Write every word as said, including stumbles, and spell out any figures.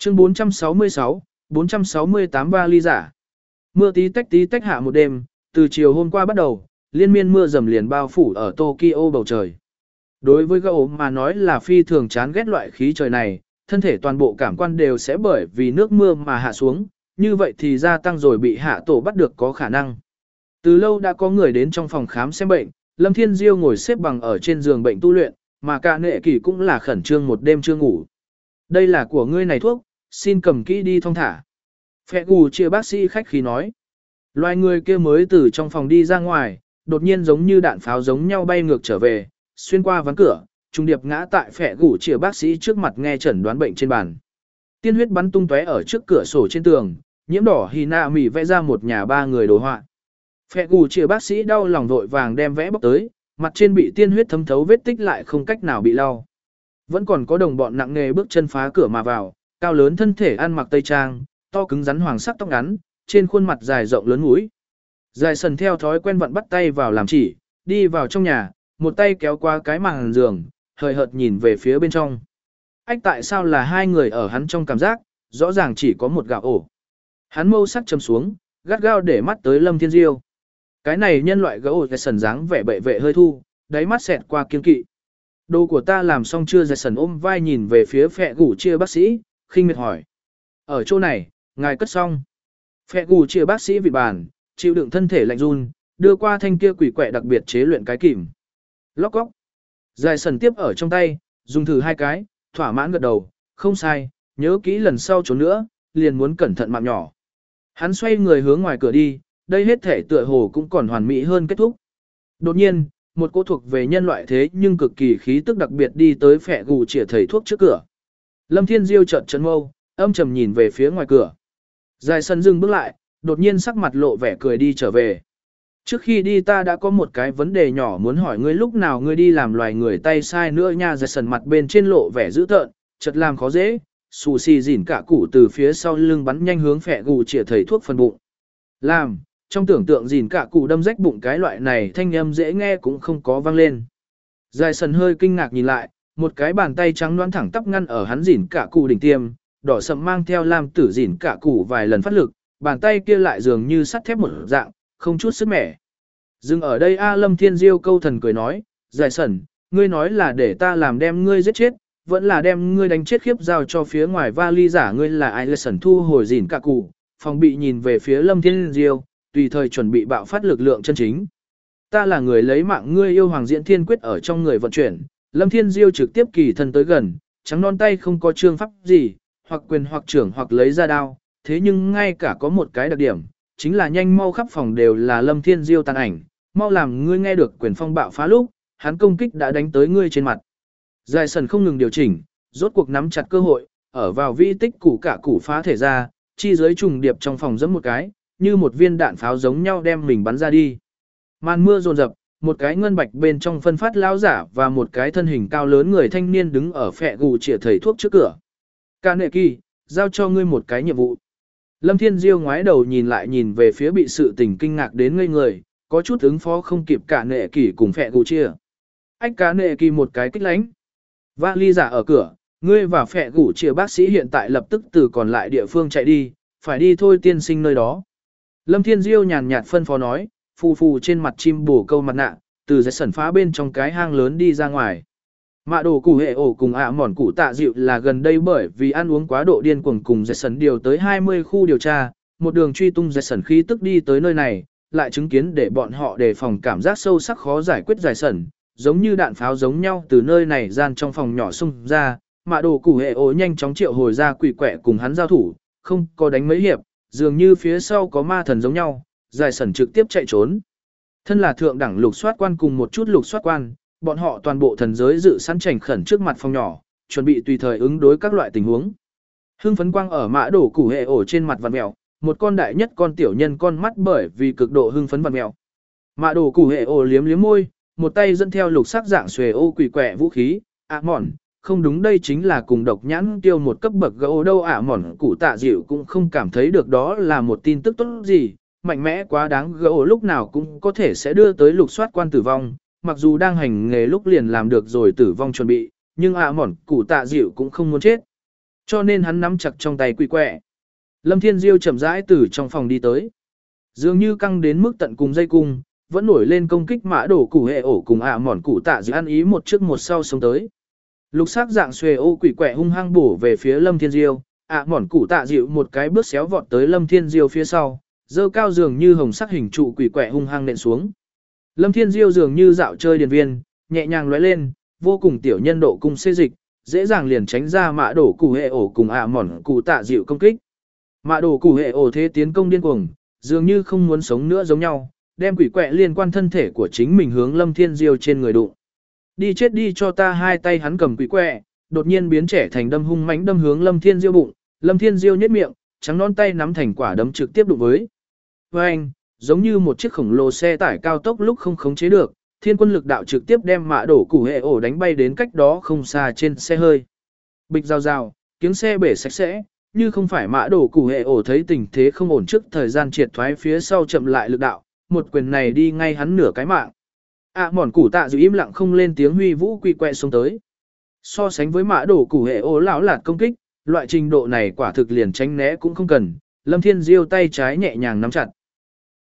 Chương bốn trăm sáu mươi sáu, bốn trăm sáu mươi tám vali giả. Mưa tí tách tí tách hạ một đêm, từ chiều hôm qua bắt đầu, liên miên mưa dầm liền bao phủ ở Tokyo bầu trời. Đối với Gao mà nói là phi thường chán ghét loại khí trời này, thân thể toàn bộ cảm quan đều sẽ bởi vì nước mưa mà hạ xuống, như vậy thì gia tăng rồi bị hạ tổ bắt được có khả năng. Từ lâu đã có người đến trong phòng khám xem bệnh, Lâm Thiên Diêu ngồi xếp bằng ở trên giường bệnh tu luyện, mà cả nệ kỳ cũng là khẩn trương một đêm chưa ngủ. Đây là của ngươi này thuốc, xin cầm kỹ đi thong thả. Phẹ gù chia bác sĩ khách khí nói. Loài người kia mới từ trong phòng đi ra ngoài, đột nhiên giống như đạn pháo giống nhau bay ngược trở về, xuyên qua ván cửa, trung điệp ngã tại phẹ gù chia bác sĩ trước mặt nghe chẩn đoán bệnh trên bàn. Tiên huyết bắn tung tóe ở trước cửa sổ trên tường, nhiễm đỏ Hina mỉ vẽ ra một nhà ba người đồ họa. Phẹ gù chia bác sĩ đau lòng vội vàng đem vẽ bóc tới, mặt trên bị tiên huyết thấm thấu vết tích lại không cách nào bị lau. Vẫn còn có đồng bọn nặng nề bước chân phá cửa mà vào, cao lớn thân thể ăn mặc tây trang, to cứng rắn hoàng sắc tóc ngắn, trên khuôn mặt dài rộng lớn mũi. Dài sần theo thói quen vặn bắt tay vào làm chỉ, đi vào trong nhà, một tay kéo qua cái màn giường, hời hợt nhìn về phía bên trong. Ách tại sao là hai người ở hắn trong cảm giác, rõ ràng chỉ có một gạo ổ. Hắn mâu sắc chầm xuống, gắt gao để mắt tới Lâm Thiên Diêu. Cái này nhân loại gấu dài sần dáng vẻ bệ vệ hơi thu, đáy mắt xẹt qua kiên kỵ. Đồ của ta làm xong chưa? Dài sần ôm vai nhìn về phía phẹ gù chia bác sĩ, khinh miệt hỏi. Ở chỗ này, ngài cất xong. Phẹ gù chia bác sĩ vị bàn, chịu đựng thân thể lạnh run, đưa qua thanh kia quỷ quẹ đặc biệt chế luyện cái kìm. Lóc góc. Dài sần tiếp ở trong tay, dùng thử hai cái, thỏa mãn gật đầu, không sai, nhớ kỹ lần sau trốn nữa, liền muốn cẩn thận mạng nhỏ. Hắn xoay người hướng ngoài cửa đi, đây hết thể tựa hồ cũng còn hoàn mỹ hơn kết thúc. Đột nhiên, một cô thuộc về nhân loại thế nhưng cực kỳ khí tức đặc biệt đi tới phẹ gù chĩa thầy thuốc trước cửa. Lâm Thiên Diêu trợn trấn mâu, âm trầm nhìn về phía ngoài cửa. Dài sân dừng bước lại, đột nhiên sắc mặt lộ vẻ cười đi trở về. Trước khi đi ta đã có một cái vấn đề nhỏ muốn hỏi ngươi, lúc nào ngươi đi làm loài người tay sai nữa nha. Dài sân mặt bên trên lộ vẻ dữ tợn, chợt làm khó dễ, xù xì dỉn cả củ từ phía sau lưng bắn nhanh hướng phẹ gù chĩa thầy thuốc phần bụng. Làm, trong tưởng tượng dỉn cả cụ đâm rách bụng cái loại này thanh âm dễ nghe cũng không có vang lên. Dài sần hơi kinh ngạc nhìn lại, một cái bàn tay trắng đoán thẳng tắp ngăn ở hắn dỉn cả cụ đỉnh tiêm, đỏ sậm mang theo lam tử dỉn cả cụ vài lần phát lực, bàn tay kia lại dường như sắt thép một dạng, không chút sức mẻ. Dừng ở đây A. Lâm Thiên Diêu câu thần cười nói, dài sần, ngươi nói là để ta làm đem ngươi giết chết, vẫn là đem ngươi đánh chết khiếp giao cho phía ngoài vali giả. Ngươi là ai? Lê sần thu hồi dỉn cả cụ, phòng bị nhìn về phía Lâm Thiên Diêu, tùy thời chuẩn bị bạo phát lực lượng chân chính. Ta là người lấy mạng ngươi yêu hoàng diễn thiên quyết ở trong người vận chuyển. Lâm Thiên Diêu trực tiếp kỳ thân tới gần, trắng non tay không có trương pháp gì, hoặc quyền hoặc trưởng hoặc lấy ra đao, thế nhưng ngay cả có một cái đặc điểm, chính là nhanh mau khắp phòng đều là Lâm Thiên Diêu tàn ảnh, mau làm ngươi nghe được quyền phong bạo phá lúc, hắn công kích đã đánh tới ngươi trên mặt. Dài sần không ngừng điều chỉnh, rốt cuộc nắm chặt cơ hội, ở vào vi tích củ cả củ phá thể ra, chi giới trùng điệp trong phòng giẫm một cái, như một viên đạn pháo giống nhau đem mình bắn ra đi. Màn mưa dồn dập, một cái ngân bạch bên trong phân phát lão giả và một cái thân hình cao lớn người thanh niên đứng ở phẹ gù chĩa thầy thuốc trước cửa. Kaneki, giao cho ngươi một cái nhiệm vụ. Lâm Thiên Diêu ngoái đầu nhìn lại nhìn về phía bị sự tình kinh ngạc đến ngây người, có chút ứng phó không kịp cả nệ kỳ cùng phẹ gù chĩa. Ách cá nệ kỳ một cái kích lánh. Vali giả ở cửa, ngươi và phẹ gù chĩa bác sĩ hiện tại lập tức từ còn lại địa phương chạy đi, phải đi thôi tiên sinh nơi đó. Lâm Thiên Diêu nhàn nhạt phân phó nói, phù phù trên mặt chim bổ câu mặt nạ, từ dãy sẩn phá bên trong cái hang lớn đi ra ngoài. Mạ đồ củ hệ ổ cùng ạ mòn củ tạ dịu là gần đây bởi vì ăn uống quá độ điên cuồng cùng dãy sẩn điều tới hai mươi khu điều tra, một đường truy tung dãy sẩn khí tức đi tới nơi này, lại chứng kiến để bọn họ đề phòng cảm giác sâu sắc khó giải quyết dãy sẩn, giống như đạn pháo giống nhau từ nơi này gian trong phòng nhỏ xung ra. Mạ đồ củ hệ ổ nhanh chóng triệu hồi ra quỷ quẹ cùng hắn giao thủ, không có đánh mấy hiệp, dường như phía sau có ma thần giống nhau, dài sẩn trực tiếp chạy trốn. Thân là thượng đẳng lục soát quan cùng một chút lục soát quan, bọn họ toàn bộ thần giới dự sẵn chảnh khẩn trước mặt phòng nhỏ, chuẩn bị tùy thời ứng đối các loại tình huống. Hưng phấn quang ở mã đổ củ hệ ổ trên mặt vặn mèo, một con đại nhất con tiểu nhân con mắt bởi vì cực độ hưng phấn vặn mèo. Mã đổ củ hệ ổ liếm liếm môi, một tay dẫn theo lục sắc dạng xuề ô quỷ quẹ vũ khí, ạ mòn, không đúng đây chính là cùng độc nhãn tiêu một cấp bậc gỗ đâu. Ạ mòn cụ tạ dịu cũng không cảm thấy được đó là một tin tức tốt gì, mạnh mẽ quá đáng, gỗ lúc nào cũng có thể sẽ đưa tới lục soát quan tử vong, mặc dù đang hành nghề lúc liền làm được rồi tử vong chuẩn bị, nhưng ạ mòn cụ tạ dịu cũng không muốn chết. Cho nên hắn nắm chặt trong tay quỷ quẹ. Lâm Thiên Diêu chậm rãi từ trong phòng đi tới. Dường như căng đến mức tận cùng dây cung, vẫn nổi lên công kích mã đổ củ hệ ổ cùng ạ mòn cụ tạ dự ăn ý một trước một sau sống tới. Lục sắc dạng xuề ô quỷ quẹ hung hăng bổ về phía Lâm Thiên Diêu, ạ mòn cụ tạ dịu một cái bước xéo vọt tới Lâm Thiên Diêu phía sau, dơ cao dường như hồng sắc hình trụ quỷ quẹ hung hăng nện xuống. Lâm Thiên Diêu dường như dạo chơi điền viên, nhẹ nhàng lóe lên, vô cùng tiểu nhân độ cung xê dịch, dễ dàng liền tránh ra mã đổ củ hệ ổ cùng ạ mòn cụ tạ dịu công kích. Mã đổ củ hệ ổ thế tiến công điên cuồng, dường như không muốn sống nữa giống nhau, đem quỷ quẹ liên quan thân thể của chính mình hướng Lâm Thiên Diêu trên người đụng. Đi chết đi cho ta, hai tay hắn cầm quỷ quẹ, đột nhiên biến trẻ thành đâm hung mãnh đâm hướng Lâm Thiên Diêu bụng, Lâm Thiên Diêu nhếch miệng, trắng non tay nắm thành quả đấm trực tiếp đụng với. Với anh, giống như một chiếc khổng lồ xe tải cao tốc lúc không khống chế được, thiên quân lực đạo trực tiếp đem mã đổ củ hệ ổ đánh bay đến cách đó không xa trên xe hơi. Bịch rào rào, tiếng xe bể sạch sẽ, như không phải mã đổ củ hệ ổ thấy tình thế không ổn trước thời gian triệt thoái phía sau chậm lại lực đạo, một quyền này đi ngay hắn nửa cái mạng. À mòn củ tạ giữ im lặng không lên tiếng, huy vũ quy quẹ xuống tới. So sánh với mã đổ củ hệ ổ lão lạt công kích, loại trình độ này quả thực liền tránh né cũng không cần, Lâm Thiên Diêu tay trái nhẹ nhàng nắm chặt.